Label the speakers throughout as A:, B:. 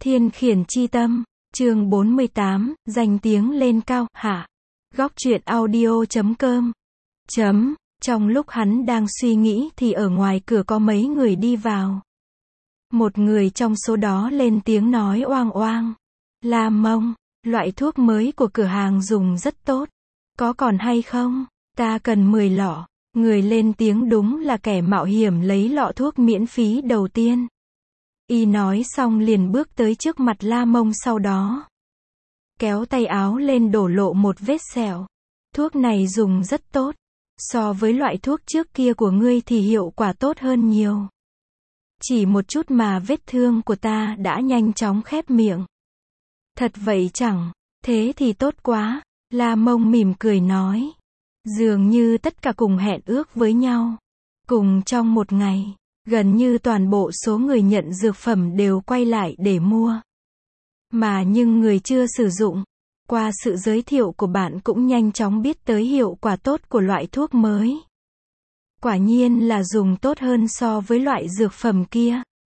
A: Thiên khiển chi tâm, chương 48, danh tiếng lên cao, hạ. Góc truyện audio.com. Trong lúc hắn đang suy nghĩ thì ở ngoài cửa có mấy người đi vào. Một người trong số đó lên tiếng nói oang oang. La Mông, loại thuốc mới của cửa hàng dùng rất tốt. Có còn hay không? Ta cần 10 lọ. Người lên tiếng đúng là kẻ mạo hiểm lấy lọ thuốc miễn phí đầu tiên. Y nói xong liền bước tới trước mặt La Mông, sau đó kéo tay áo lên đổ lộ một vết sẹo. Thuốc này dùng rất tốt. So với loại thuốc trước kia của ngươi thì hiệu quả tốt hơn nhiều. Chỉ một chút mà vết thương của ta đã nhanh chóng khép miệng. Thật vậy chẳng? Thế thì tốt quá. La Mông mỉm cười nói. Dường như tất cả cùng hẹn ước với nhau. Cùng trong một ngày, gần như toàn bộ số người nhận dược phẩm đều quay lại để mua. Mà nhưng người chưa sử dụng, qua sự giới thiệu của bạn cũng nhanh chóng biết tới hiệu quả tốt của loại thuốc mới. Quả nhiên là dùng tốt hơn so với loại dược phẩm kia.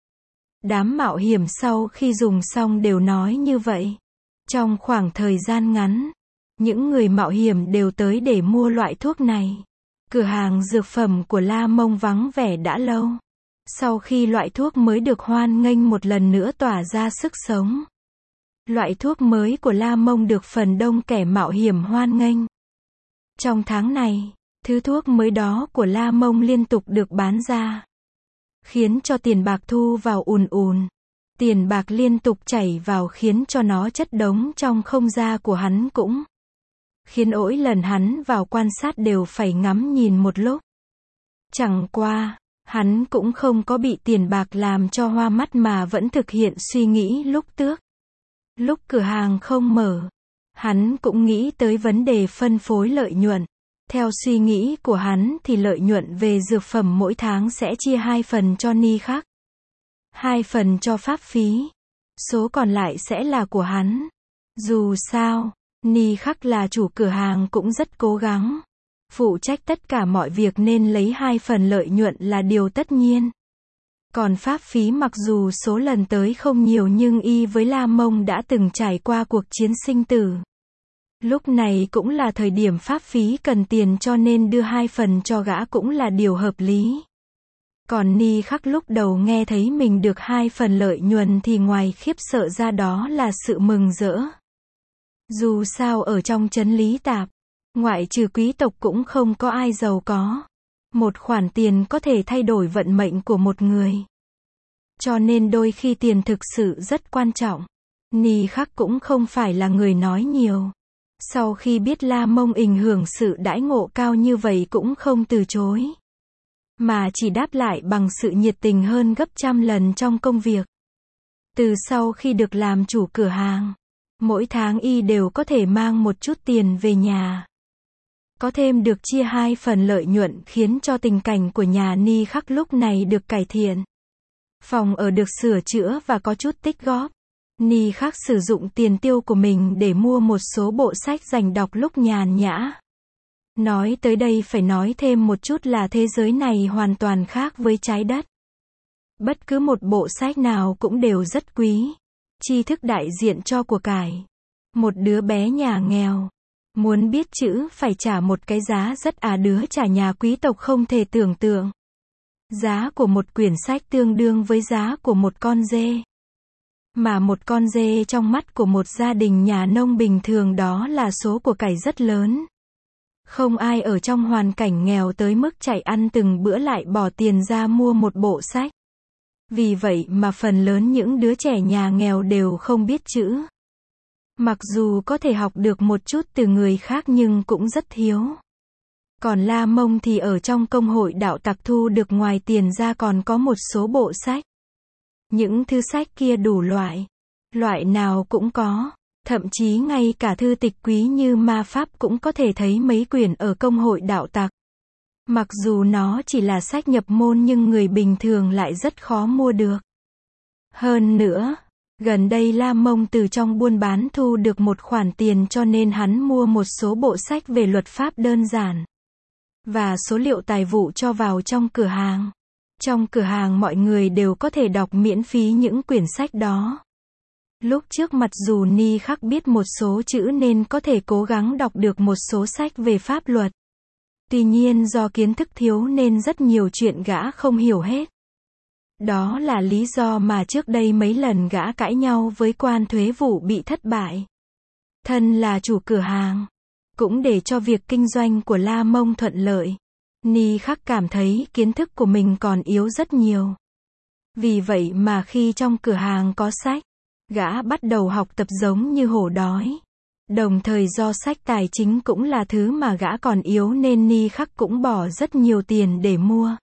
A: Đám mạo hiểm sau khi dùng xong đều nói như vậy. Trong khoảng thời gian ngắn, những người mạo hiểm đều tới để mua loại thuốc này. Cửa hàng dược phẩm của La Mông vắng vẻ đã lâu. Sau khi loại thuốc mới được hoan nghênh một lần nữa tỏa ra sức sống. Loại thuốc mới của La Mông được phần đông kẻ mạo hiểm hoan nghênh. Trong tháng này, thứ thuốc mới đó của La Mông liên tục được bán ra. Khiến cho tiền bạc thu vào ùn ùn. Tiền bạc liên tục chảy vào khiến cho nó chất đống trong không gian của hắn cũng. Khiến mỗi lần hắn vào quan sát đều phải ngắm nhìn một lúc. Chẳng qua, hắn cũng không có bị tiền bạc làm cho hoa mắt mà vẫn thực hiện suy nghĩ lúc trước. Lúc cửa hàng không mở, hắn cũng nghĩ tới vấn đề phân phối lợi nhuận. Theo suy nghĩ của hắn thì lợi nhuận về dược phẩm mỗi tháng sẽ chia 2 phần cho Ni Khắc, 2 phần cho pháp phí. Số còn lại sẽ là của hắn. Dù sao, Ni Khắc là chủ cửa hàng cũng rất cố gắng. Phụ trách tất cả mọi việc nên lấy 2 phần lợi nhuận là điều tất nhiên. Còn pháp phí mặc dù số lần tới không nhiều nhưng y với La Mông đã từng trải qua cuộc chiến sinh tử. Lúc này cũng là thời điểm pháp phí cần tiền cho nên đưa 2 phần cho gã cũng là điều hợp lý. Còn Ni Khắc lúc đầu nghe thấy mình được 2 phần lợi nhuận thì ngoài khiếp sợ ra đó là sự mừng rỡ. Dù sao ở trong trấn Lý Tạp, ngoại trừ quý tộc cũng không có ai giàu có. Một khoản tiền có thể thay đổi vận mệnh của một người. Cho nên đôi khi tiền thực sự rất quan trọng. Ni Khắc cũng không phải là người nói nhiều. Sau khi biết La Mông ảnh hưởng sự đãi ngộ cao như vậy cũng không từ chối. Mà chỉ đáp lại bằng sự nhiệt tình hơn gấp trăm lần trong công việc. Từ sau khi được làm chủ cửa hàng, mỗi tháng y đều có thể mang một chút tiền về nhà. Có thêm được chia 2 phần lợi nhuận khiến cho tình cảnh của nhà Ni Khắc lúc này được cải thiện. Phòng ở được sửa chữa và có chút tích góp. Ni Khắc sử dụng tiền tiêu của mình để mua một số bộ sách dành đọc lúc nhàn nhã. Nói tới đây phải nói thêm một chút là thế giới này hoàn toàn khác với trái đất. Bất cứ một bộ sách nào cũng đều rất quý. Tri thức đại diện cho của cải. Một đứa bé nhà nghèo muốn biết chữ phải trả một cái giá rất đứa trả nhà quý tộc không thể tưởng tượng. Giá của một quyển sách tương đương với giá của một con dê. Mà một con dê trong mắt của một gia đình nhà nông bình thường đó là số của cải rất lớn. Không ai ở trong hoàn cảnh nghèo tới mức chạy ăn từng bữa lại bỏ tiền ra mua một bộ sách. Vì vậy mà phần lớn những đứa trẻ nhà nghèo đều không biết chữ. Mặc dù có thể học được một chút từ người khác nhưng cũng rất thiếu. Còn La Mông thì ở trong công hội đạo tặc thu được ngoài tiền ra còn có một số bộ sách. Những thứ sách kia đủ loại. Loại nào cũng có. Thậm chí ngay cả thư tịch quý như ma pháp cũng có thể thấy mấy quyển ở công hội đạo tặc. Mặc dù nó chỉ là sách nhập môn nhưng người bình thường lại rất khó mua được. Hơn nữa, gần đây La Mông từ trong buôn bán thu được một khoản tiền cho nên hắn mua một số bộ sách về luật pháp đơn giản. Và số liệu tài vụ cho vào trong cửa hàng. Trong cửa hàng mọi người đều có thể đọc miễn phí những quyển sách đó. Lúc trước mặc dù Ni Khắc biết một số chữ nên có thể cố gắng đọc được một số sách về pháp luật. Tuy nhiên do kiến thức thiếu nên rất nhiều chuyện gã không hiểu hết. Đó là lý do mà trước đây mấy lần gã cãi nhau với quan thuế vụ bị thất bại. Thân là chủ cửa hàng, cũng để cho việc kinh doanh của La Mông thuận lợi. Ni Khắc cảm thấy kiến thức của mình còn yếu rất nhiều. Vì vậy mà khi trong cửa hàng có sách, gã bắt đầu học tập giống như hổ đói. Đồng thời do sách tài chính cũng là thứ mà gã còn yếu nên Ni Khắc cũng bỏ rất nhiều tiền để mua.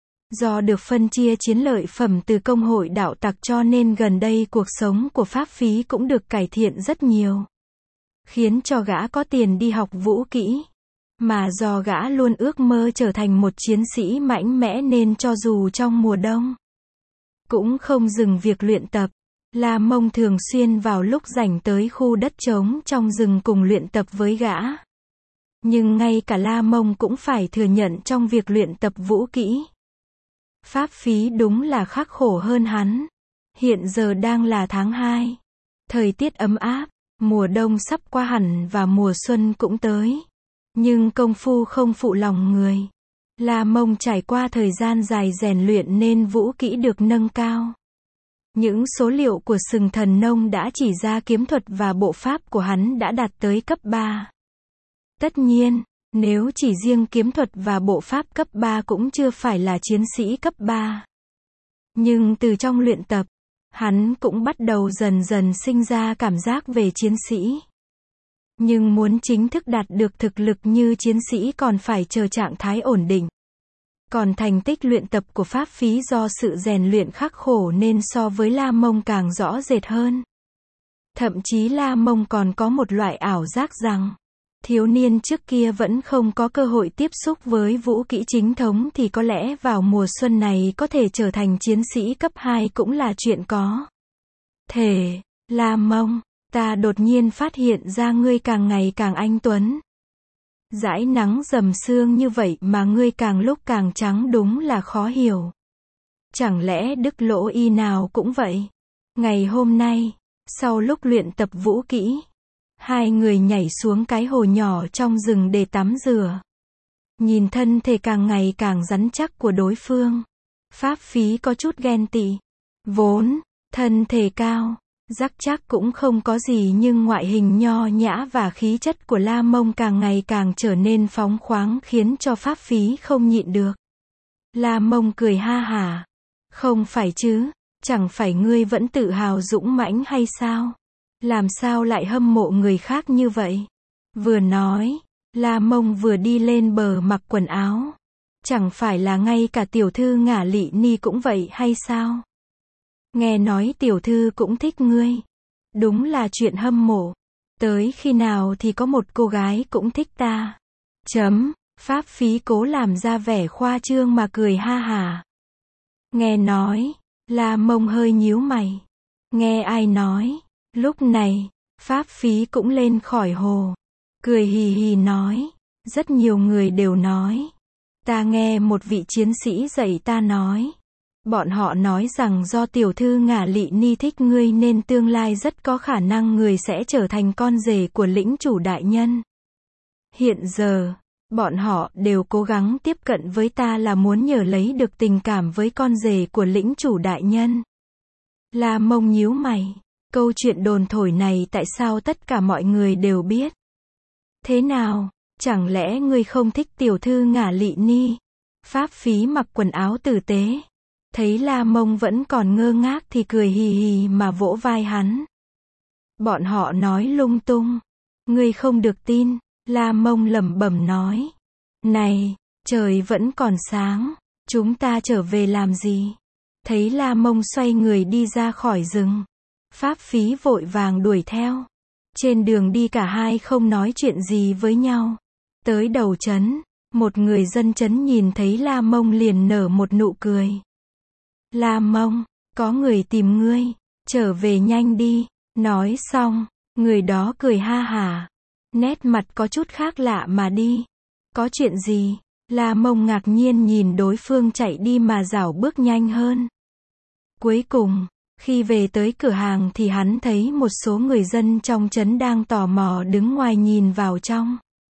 A: Do được phân chia chiến lợi phẩm từ công hội đạo tặc cho nên gần đây cuộc sống của Pháp Phí cũng được cải thiện rất nhiều. Khiến cho gã có tiền đi học vũ kỹ. Mà do gã luôn ước mơ trở thành một chiến sĩ mạnh mẽ nên cho dù trong mùa đông, cũng không dừng việc luyện tập. La Mông thường xuyên vào lúc rảnh tới khu đất trống trong rừng cùng luyện tập với gã. Nhưng ngay cả La Mông cũng phải thừa nhận trong việc luyện tập vũ kỹ, Pháp Phí đúng là khắc khổ hơn hắn. Hiện giờ đang là tháng 2. Thời tiết ấm áp, mùa đông sắp qua hẳn và mùa xuân cũng tới. Nhưng công phu không phụ lòng người. La Mông trải qua thời gian dài rèn luyện nên vũ kỹ được nâng cao. Những số liệu của Sừng Thần Nông đã chỉ ra kiếm thuật và bộ pháp của hắn đã đạt tới cấp 3. Tất nhiên, nếu chỉ riêng kiếm thuật và bộ pháp cấp 3 cũng chưa phải là chiến sĩ cấp 3. Nhưng từ trong luyện tập, hắn cũng bắt đầu dần dần sinh ra cảm giác về chiến sĩ. Nhưng muốn chính thức đạt được thực lực như chiến sĩ còn phải chờ trạng thái ổn định. Còn thành tích luyện tập của Pháp Phí do sự rèn luyện khắc khổ nên so với La Mông càng rõ rệt hơn. Thậm chí La Mông còn có một loại ảo giác rằng, thiếu niên trước kia vẫn không có cơ hội tiếp xúc với vũ kỹ chính thống thì có lẽ vào mùa xuân này có thể trở thành chiến sĩ cấp 2 cũng là chuyện có thể. La Mông, ta đột nhiên phát hiện ra ngươi càng ngày càng anh tuấn. Dãi nắng dầm sương như vậy mà ngươi càng lúc càng trắng đúng là khó hiểu. Chẳng lẽ Đức Lỗ Y nào cũng vậy? Ngày hôm nay, sau lúc luyện tập vũ kỹ, hai người nhảy xuống cái hồ nhỏ trong rừng để tắm rửa. Nhìn thân thể càng ngày càng rắn chắc của đối phương, Pháp Phí có chút ghen tị. Vốn, thân thể cao, rắc chắc cũng không có gì nhưng ngoại hình nho nhã và khí chất của La Mông càng ngày càng trở nên phóng khoáng khiến cho Pháp Phí không nhịn được. La Mông cười ha hả. Không phải chứ, chẳng phải ngươi vẫn tự hào dũng mãnh hay sao? Làm sao lại hâm mộ người khác như vậy? Vừa nói, La Mông vừa đi lên bờ mặc quần áo. Chẳng phải là ngay cả tiểu thư Ngả Lị Ni cũng vậy hay sao? Nghe nói tiểu thư cũng thích ngươi. Đúng là chuyện hâm mộ. Tới khi nào thì có một cô gái cũng thích ta. Pháp Phí cố làm ra vẻ khoa trương mà cười ha hả. Nghe nói, La Mông hơi nhíu mày. Nghe ai nói? Lúc này, Pháp Phí cũng lên khỏi hồ. Cười hì hì nói. Rất nhiều người đều nói. Ta nghe một vị chiến sĩ dạy ta nói. Bọn họ nói rằng do tiểu thư Ngả Lị Ni thích ngươi nên tương lai rất có khả năng người sẽ trở thành con rể của lĩnh chủ đại nhân. Hiện giờ, bọn họ đều cố gắng tiếp cận với ta là muốn nhờ lấy được tình cảm với con rể của lĩnh chủ đại nhân. La Mông nhíu mày. Câu chuyện đồn thổi này tại sao tất cả mọi người đều biết? Thế nào, chẳng lẽ ngươi không thích tiểu thư Ngả Lị Ni? Pháp Phí mặc quần áo tử tế. Thấy La Mông vẫn còn ngơ ngác thì cười hì hì mà vỗ vai hắn. Bọn họ nói lung tung. Ngươi không được tin, La Mông lẩm bẩm nói. Này, trời vẫn còn sáng, chúng ta trở về làm gì? Thấy La Mông xoay người đi ra khỏi rừng. Pháp Phí vội vàng đuổi theo. Trên đường đi cả hai không nói chuyện gì với nhau. Tới đầu trấn, một người dân trấn nhìn thấy La Mông liền nở một nụ cười. La Mông, có người tìm ngươi, trở về nhanh đi. Nói xong, người đó cười ha hả. Nét mặt có chút khác lạ mà đi. Có chuyện gì? La Mông ngạc nhiên nhìn đối phương chạy đi mà rảo bước nhanh hơn. Cuối cùng, Khi về tới cửa hàng thì hắn thấy một số người dân trong trấn đang tò mò đứng ngoài nhìn vào trong.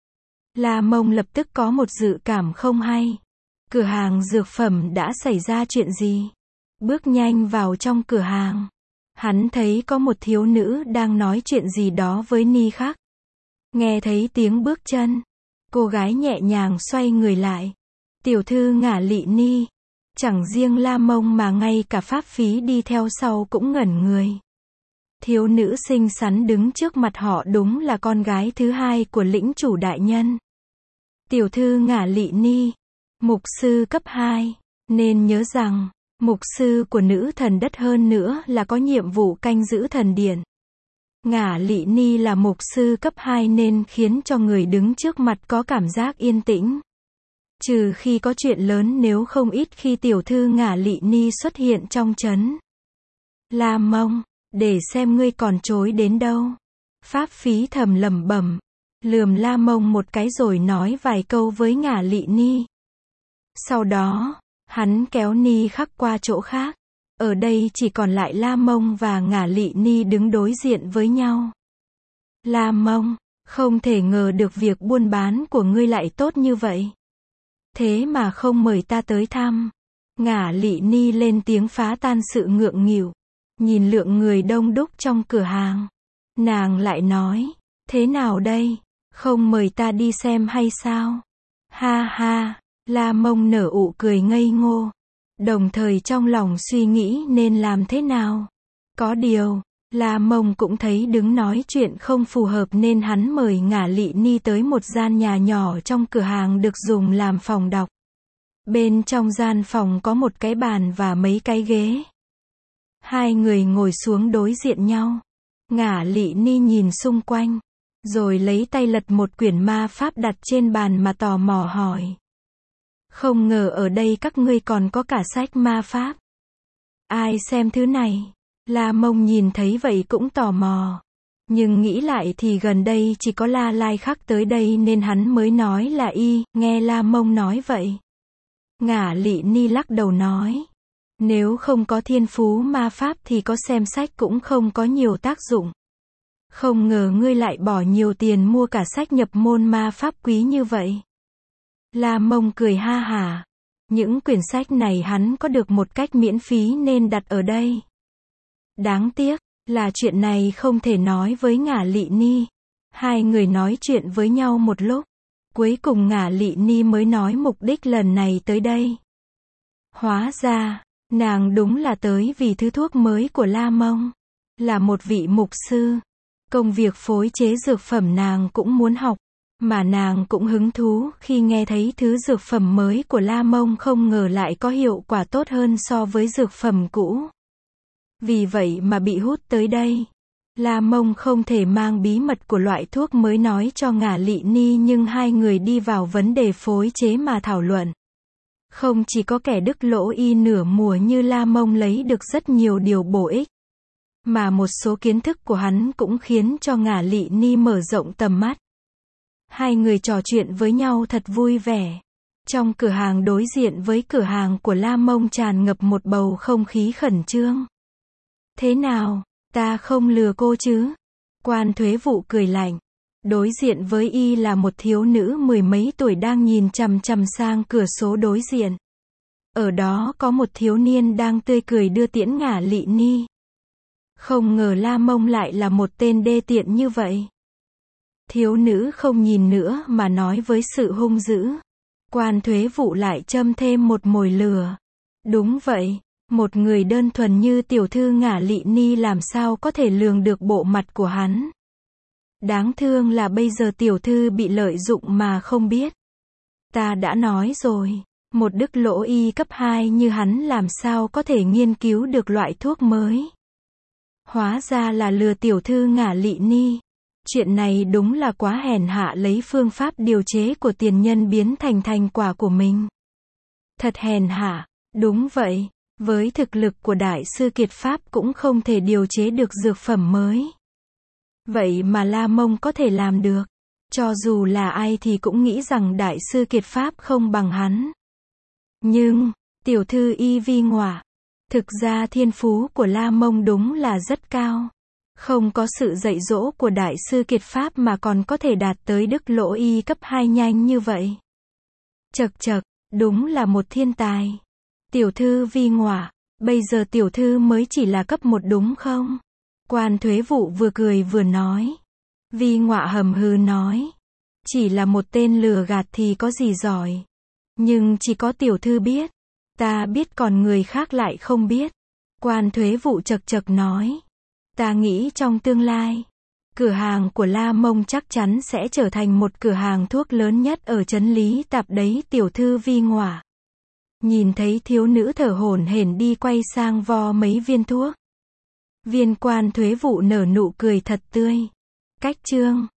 A: La Mông lập tức có một dự cảm không hay. Cửa hàng dược phẩm đã xảy ra chuyện gì? Bước nhanh vào trong cửa hàng. Hắn thấy có một thiếu nữ đang nói chuyện gì đó với Ni Khắc. Nghe thấy tiếng bước chân, cô gái nhẹ nhàng xoay người lại. Tiểu thư Ngả Lị Ni. Chẳng riêng La Mông mà ngay cả Pháp Phí đi theo sau cũng ngẩn người. Thiếu nữ xinh xắn đứng trước mặt họ đúng là con gái thứ hai của lĩnh chủ đại nhân. Tiểu thư Ngả Lị Ni, mục sư cấp 2, nên nhớ rằng, mục sư của nữ thần đất hơn nữa là có nhiệm vụ canh giữ thần điện. Ngả Lị Ni là mục sư cấp 2 nên khiến cho người đứng trước mặt có cảm giác yên tĩnh. Trừ khi có chuyện lớn, nếu không ít khi tiểu thư Ngả Lị Ni xuất hiện trong trấn. La Mông, để xem ngươi còn chối đến đâu. Pháp Phí thầm lẩm bẩm, lườm La Mông một cái rồi nói vài câu với Ngả Lị Ni. Sau đó, hắn kéo Ni Khắc qua chỗ khác. Ở đây chỉ còn lại La Mông và Ngả Lị Ni đứng đối diện với nhau. La Mông, không thể ngờ được việc buôn bán của ngươi lại tốt như vậy. Thế mà không mời ta tới thăm. Ngả Lị Ni lên tiếng phá tan sự ngượng nghịu. Nhìn lượng người đông đúc trong cửa hàng. Nàng lại nói, thế nào đây? Không mời ta đi xem hay sao? Ha ha, La Mông nở ụ cười ngây ngô. Đồng thời trong lòng suy nghĩ nên làm thế nào. Có điều, La Mông cũng thấy đứng nói chuyện không phù hợp nên hắn mời Ngả Lị Ni tới một gian nhà nhỏ trong cửa hàng được dùng làm phòng đọc. Bên trong gian phòng có một cái bàn và mấy cái ghế. Hai người ngồi xuống đối diện nhau. Ngả Lị Ni nhìn xung quanh, rồi lấy tay lật một quyển ma pháp đặt trên bàn mà tò mò hỏi. Không ngờ ở đây các ngươi còn có cả sách ma pháp. Ai xem thứ này? La Mông nhìn thấy vậy cũng tò mò. Nhưng nghĩ lại thì gần đây chỉ có La Lai Khắc tới đây nên hắn mới nói là y. Nghe La Mông nói vậy, Ngả Lị Ni lắc đầu nói. Nếu không có thiên phú ma pháp thì có xem sách cũng không có nhiều tác dụng. Không ngờ ngươi lại bỏ nhiều tiền mua cả sách nhập môn ma pháp quý như vậy. La Mông cười ha hả. Những quyển sách này hắn có được một cách miễn phí nên đặt ở đây. Đáng tiếc là chuyện này không thể nói với Ngả Lị Ni. Hai người nói chuyện với nhau một lúc. Cuối cùng Ngả Lị Ni mới nói mục đích lần này tới đây. Hóa ra, nàng đúng là tới vì thứ thuốc mới của La Mông. Là một vị mục sư. Công việc phối chế dược phẩm nàng cũng muốn học. Mà nàng cũng hứng thú khi nghe thấy thứ dược phẩm mới của La Mông không ngờ lại có hiệu quả tốt hơn so với dược phẩm cũ. Vì vậy mà bị hút tới đây. La Mông không thể mang bí mật của loại thuốc mới nói cho Ngả Lị Ni nhưng hai người đi vào vấn đề phối chế mà thảo luận. Không chỉ có kẻ đức lỗ y nửa mùa như La Mông lấy được rất nhiều điều bổ ích. Mà một số kiến thức của hắn cũng khiến cho Ngả Lị Ni mở rộng tầm mắt. Hai người trò chuyện với nhau thật vui vẻ. Trong cửa hàng đối diện với cửa hàng của La Mông tràn ngập một bầu không khí khẩn trương. Thế nào, ta không lừa cô chứ? Quan thuế vụ cười lạnh. Đối diện với y là một thiếu nữ mười mấy tuổi đang nhìn chằm chằm sang cửa sổ đối diện. Ở đó có một thiếu niên đang tươi cười đưa tiễn Ngả Lị Ni. Không ngờ La Mông lại là một tên đê tiện như vậy. Thiếu nữ không nhìn nữa mà nói với sự hung dữ. Quan thuế vụ lại châm thêm một mồi lửa. Đúng vậy, một người đơn thuần như tiểu thư Ngả Lị Ni làm sao có thể lường được bộ mặt của hắn. Đáng thương là bây giờ tiểu thư bị lợi dụng mà không biết. Ta đã nói rồi, một đức lỗ y cấp 2 như hắn làm sao có thể nghiên cứu được loại thuốc mới. Hóa ra là lừa tiểu thư Ngả Lị Ni. Chuyện này đúng là quá hèn hạ, lấy phương pháp điều chế của tiền nhân biến thành thành quả của mình. Thật hèn hạ, đúng vậy, với thực lực của đại sư Kiệt Pháp cũng không thể điều chế được dược phẩm mới. Vậy mà La Mông có thể làm được. Cho dù là ai thì cũng nghĩ rằng đại sư Kiệt Pháp không bằng hắn. Nhưng, tiểu thư Y Vi Ngọa, Thực ra thiên phú của La Mông đúng là rất cao. Không có sự dạy dỗ của đại sư Kiệt Pháp mà còn có thể đạt tới Đức Lỗ Y cấp 2 nhanh như vậy. Chậc chậc, đúng là một thiên tài. Tiểu thư Vi Ngọa, bây giờ tiểu thư mới chỉ là cấp 1 đúng không? Quan thuế vụ vừa cười vừa nói. Vi Ngọa hầm hừ nói. Chỉ là một tên lừa gạt thì có gì giỏi. Nhưng chỉ có tiểu thư biết. Ta biết còn người khác lại không biết. Quan thuế vụ chậc chậc nói. Ta nghĩ trong tương lai, cửa hàng của La Mông chắc chắn sẽ trở thành một cửa hàng thuốc lớn nhất ở trấn Lý Tạp đấy tiểu thư Vi Ngọa. Nhìn thấy thiếu nữ thở hổn hển đi quay sang vo mấy viên thuốc. Viên quan thuế vụ nở nụ cười thật tươi. Cách chương